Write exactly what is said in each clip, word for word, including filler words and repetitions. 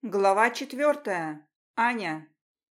Глава четвертая. Аня.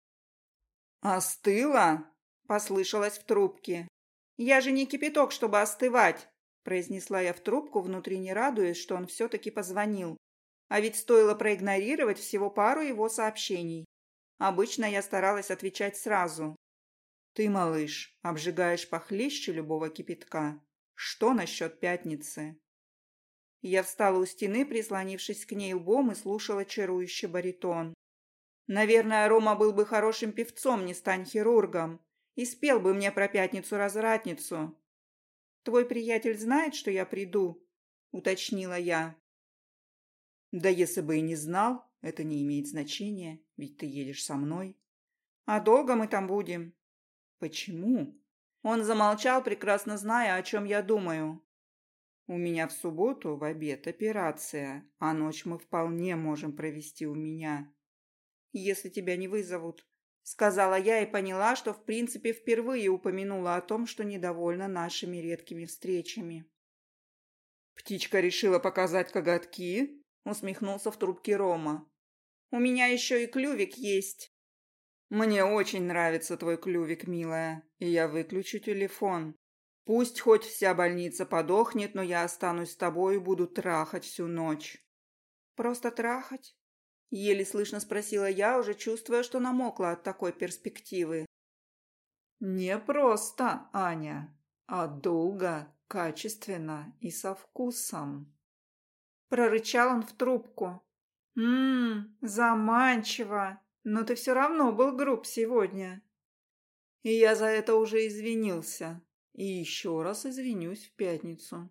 «Остыла?» – послышалось в трубке. «Я же не кипяток, чтобы остывать», – произнесла я в трубку, внутренне радуясь, что он все-таки позвонил. А ведь стоило проигнорировать всего пару его сообщений. Обычно я старалась отвечать сразу. «Ты, малыш, обжигаешь похлеще любого кипятка. Что насчет пятницы?» Я встала у стены, прислонившись к ней лбом, и слушала чарующий баритон. Наверное, Рома был бы хорошим певцом, не стань хирургом, и спел бы мне про пятницу-развратницу. «Твой приятель знает, что я приду?» – уточнила я. «Да если бы и не знал, это не имеет значения, ведь ты едешь со мной». «А долго мы там будем?» «Почему?» Он замолчал, прекрасно зная, о чем я думаю. «У меня в субботу в обед операция, а ночь мы вполне можем провести у меня». «Если тебя не вызовут», — сказала я и поняла, что в принципе впервые упомянула о том, что недовольна нашими редкими встречами. «Птичка решила показать коготки?» — усмехнулся в трубке Рома. «У меня еще и клювик есть». «Мне очень нравится твой клювик, милая, и я выключу телефон. Пусть хоть вся больница подохнет, но я останусь с тобой и буду трахать всю ночь». «Просто трахать?» — еле слышно спросила я, уже чувствуя, что намокла от такой перспективы. «Не просто, Аня, а долго, качественно и со вкусом». Прорычал он в трубку. «Ммм, заманчиво, но ты все равно был груб сегодня». И я за это уже извинился. И еще раз извинюсь в пятницу.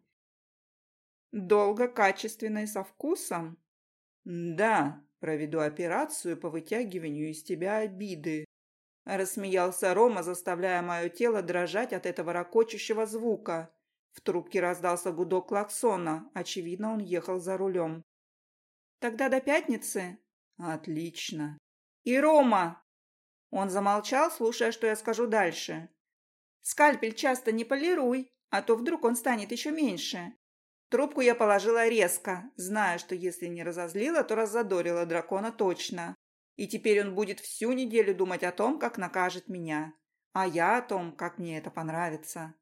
«Долго, качественно и со вкусом?» «Да, проведу операцию по вытягиванию из тебя обиды», — рассмеялся Рома, заставляя мое тело дрожать от этого ракочущего звука. В трубке раздался гудок клаксона. Очевидно, он ехал за рулем. «Тогда до пятницы?» «Отлично». «И Рома!» Он замолчал, слушая, что я скажу дальше. «Скальпель часто не полируй, а то вдруг он станет еще меньше». Трубку я положила резко, зная, что если не разозлила, то раззадорила дракона точно. И теперь он будет всю неделю думать о том, как накажет меня. А я о том, как мне это понравится.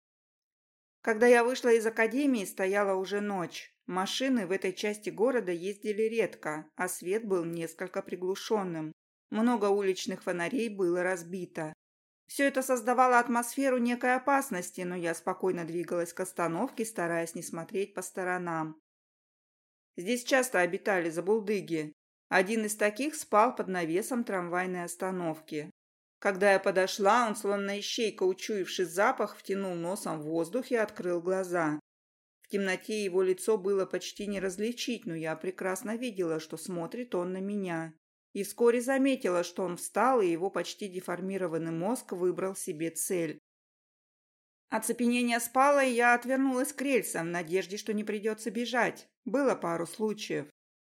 Когда я вышла из академии, стояла уже ночь. Машины в этой части города ездили редко, а свет был несколько приглушенным. Много уличных фонарей было разбито. Все это создавало атмосферу некой опасности, но я спокойно двигалась к остановке, стараясь не смотреть по сторонам. Здесь часто обитали забулдыги. Один из таких спал под навесом трамвайной остановки. Когда я подошла, он, словно ищейка, учуявший запах, втянул носом в воздух и открыл глаза. В темноте его лицо было почти не различить, но я прекрасно видела, что смотрит он на меня. И вскоре заметила, что он встал, и его почти деформированный мозг выбрал себе цель. Оцепенение спало, и я отвернулась к рельсам в надежде, что не придется бежать. Было пару случаев.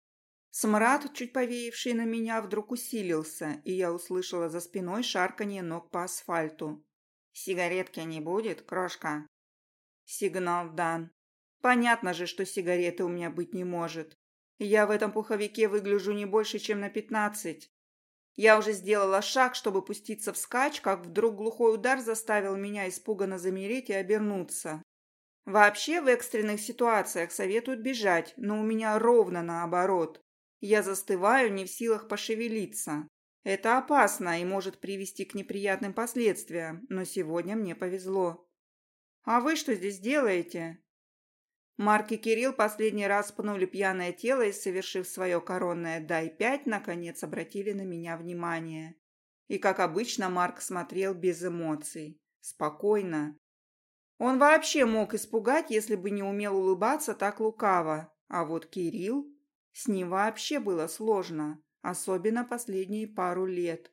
Смрад, чуть повеявший на меня, вдруг усилился, и я услышала за спиной шарканье ног по асфальту. «Сигаретки не будет, крошка?» Сигнал дан. Понятно же, что сигареты у меня быть не может. Я в этом пуховике выгляжу не больше, чем на пятнадцать. Я уже сделала шаг, чтобы пуститься вскачь, как вдруг глухой удар заставил меня испуганно замереть и обернуться. Вообще в экстренных ситуациях советуют бежать, но у меня ровно наоборот. Я застываю, не в силах пошевелиться. Это опасно и может привести к неприятным последствиям, но сегодня мне повезло. «А вы что здесь делаете?» Марк и Кирилл последний раз пнули пьяное тело и, совершив свое коронное «дай пять», наконец обратили на меня внимание. И, как обычно, Марк смотрел без эмоций. Спокойно. Он вообще мог испугать, если бы не умел улыбаться так лукаво. А вот Кирилл... С ним вообще было сложно, особенно последние пару лет.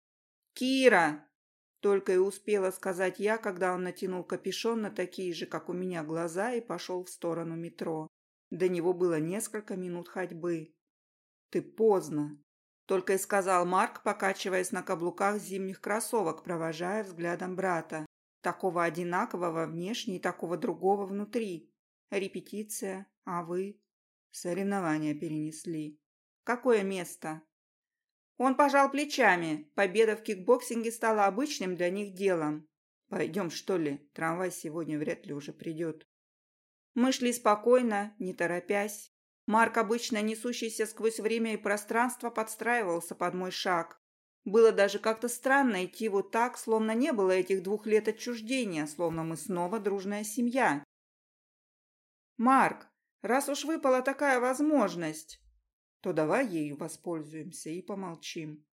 «Кира!» — только и успела сказать я, когда он натянул капюшон на такие же, как у меня, глаза и пошел в сторону метро. До него было несколько минут ходьбы. «Ты поздно!» — только и сказал Марк, покачиваясь на каблуках зимних кроссовок, провожая взглядом брата. Такого одинакового внешне и такого другого внутри. Репетиция, а вы... Соревнования перенесли. Какое место? Он пожал плечами. Победа в кикбоксинге стала обычным для них делом. Пойдем, что ли? Трамвай сегодня вряд ли уже придет. Мы шли спокойно, не торопясь. Марк, обычно несущийся сквозь время и пространство, подстраивался под мой шаг. Было даже как-то странно идти вот так, словно не было этих двух лет отчуждения, словно мы снова дружная семья. «Марк, раз уж выпала такая возможность, то давай ею воспользуемся и помолчим».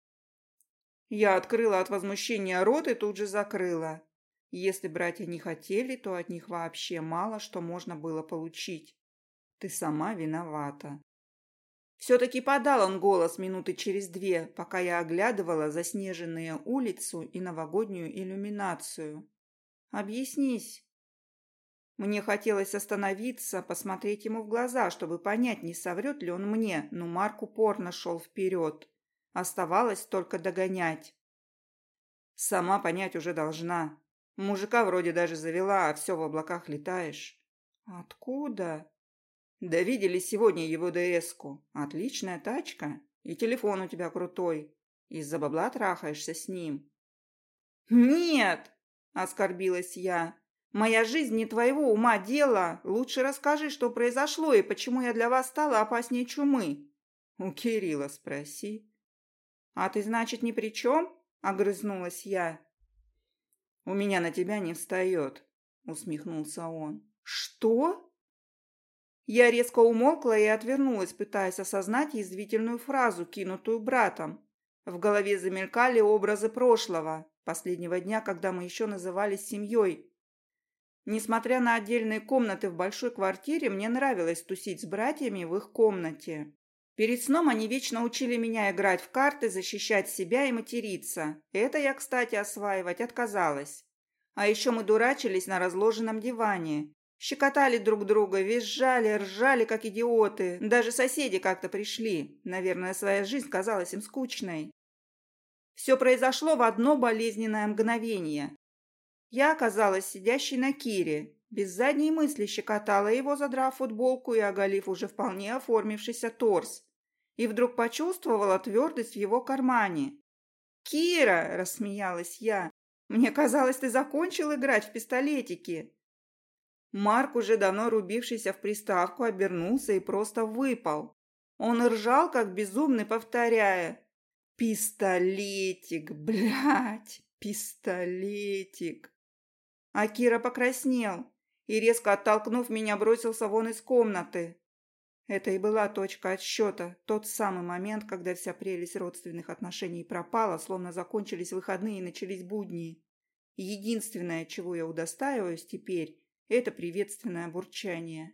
Я открыла от возмущения рот и тут же закрыла. Если братья не хотели, то от них вообще мало что можно было получить. Ты сама виновата. Все-таки подал он голос минуты через две, пока я оглядывала заснеженную улицу и новогоднюю иллюминацию. «Объяснись». Мне хотелось остановиться, посмотреть ему в глаза, чтобы понять, не соврет ли он мне, но Марк упорно шел вперед. Оставалось только догонять. Сама понять уже должна. Мужика вроде даже завела, а все в облаках летаешь. Откуда? Да видели сегодня его ДС-ку. Отличная тачка. И телефон у тебя крутой. Из-за бабла трахаешься с ним. Нет, оскорбилась я. Моя жизнь не твоего ума дело. Лучше расскажи, что произошло и почему я для вас стала опаснее чумы. У Кирилла спроси. А ты, значит, ни при чем? Огрызнулась я. У меня на тебя не встает, усмехнулся он. Что? Я резко умолкла и отвернулась, пытаясь осознать язвительную фразу, кинутую братом. В голове замелькали образы прошлого, последнего дня, когда мы еще назывались семьей. Несмотря на отдельные комнаты в большой квартире, мне нравилось тусить с братьями в их комнате. Перед сном они вечно учили меня играть в карты, защищать себя и материться. Это я, кстати, осваивать отказалась. А еще мы дурачились на разложенном диване. Щекотали друг друга, визжали, ржали, как идиоты. Даже соседи как-то пришли. Наверное, своя жизнь казалась им скучной. Все произошло в одно болезненное мгновение. Я оказалась сидящей на Кире. Без задней мысли щекотала его, задрав футболку и оголив уже вполне оформившийся торс. И вдруг почувствовала твердость в его кармане. «Кира!» – рассмеялась я. «Мне казалось, ты закончил играть в пистолетики». Марк, уже давно рубившийся в приставку, обернулся и просто выпал. Он ржал, как безумный, повторяя: «Пистолетик, блядь, пистолетик». А Кира покраснел и, резко оттолкнув меня, бросился вон из комнаты. Это и была точка отсчета, тот самый момент, когда вся прелесть родственных отношений пропала, словно закончились выходные и начались будни. Единственное, чего я удостаиваюсь теперь, это приветственное бурчание.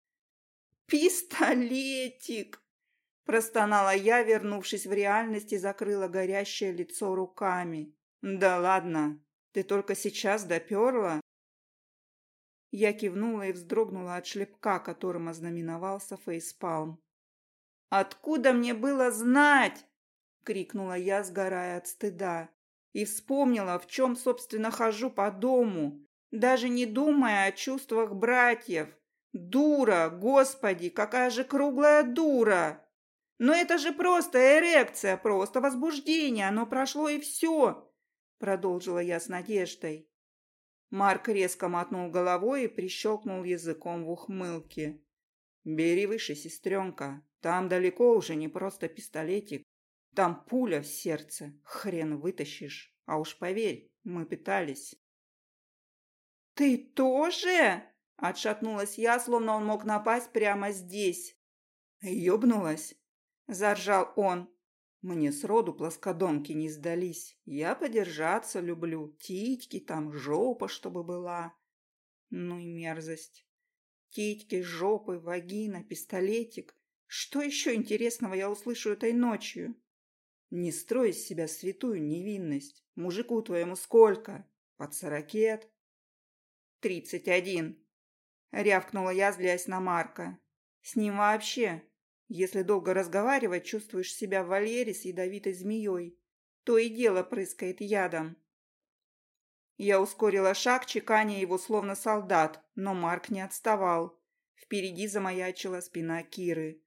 «Пистолетик!» – простонала я, вернувшись в реальность, и закрыла горящее лицо руками. «Да ладно, ты только сейчас доперла?» Я кивнула и вздрогнула от шлепка, которым ознаменовался фейспалм. «Откуда мне было знать?» – крикнула я, сгорая от стыда. И вспомнила, в чем, собственно, хожу по дому, даже не думая о чувствах братьев. Дура, господи, какая же круглая дура! Но это же просто эрекция, просто возбуждение, оно прошло и все, продолжила я с надеждой. Марк резко мотнул головой и прищелкнул языком в ухмылке. «Бери выше, сестренка, там далеко уже не просто пистолетик. Там пуля в сердце, хрен вытащишь. А уж поверь, мы пытались». «Ты тоже?» – отшатнулась я, словно он мог напасть прямо здесь. «Ёбнулась?» – заржал он. «Мне сроду плоскодонки не сдались. Я подержаться люблю, титьки там, жопа, чтобы была». Ну и мерзость. Титьки, жопы, вагина, пистолетик. Что еще интересного я услышу этой ночью? Не строй из себя святую невинность. Мужику твоему сколько? Под сорокет? Тридцать один. Рявкнула я, злясь на Марка. С ним вообще, если долго разговаривать, чувствуешь себя в вольере с ядовитой змеей. То и дело прыскает ядом. Я ускорила шаг, чеканя его словно солдат, но Марк не отставал. Впереди замаячила спина Киры.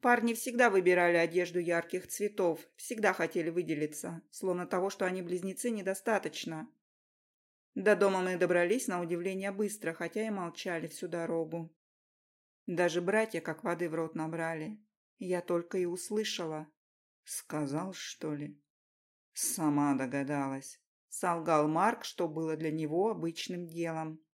Парни всегда выбирали одежду ярких цветов, всегда хотели выделиться, словно того, что они близнецы, недостаточно. До дома мы добрались на удивление быстро, хотя и молчали всю дорогу. Даже братья как воды в рот набрали. Я только и услышала. «Сказал, что ли?» «Сама догадалась», — солгал Марк, что было для него обычным делом.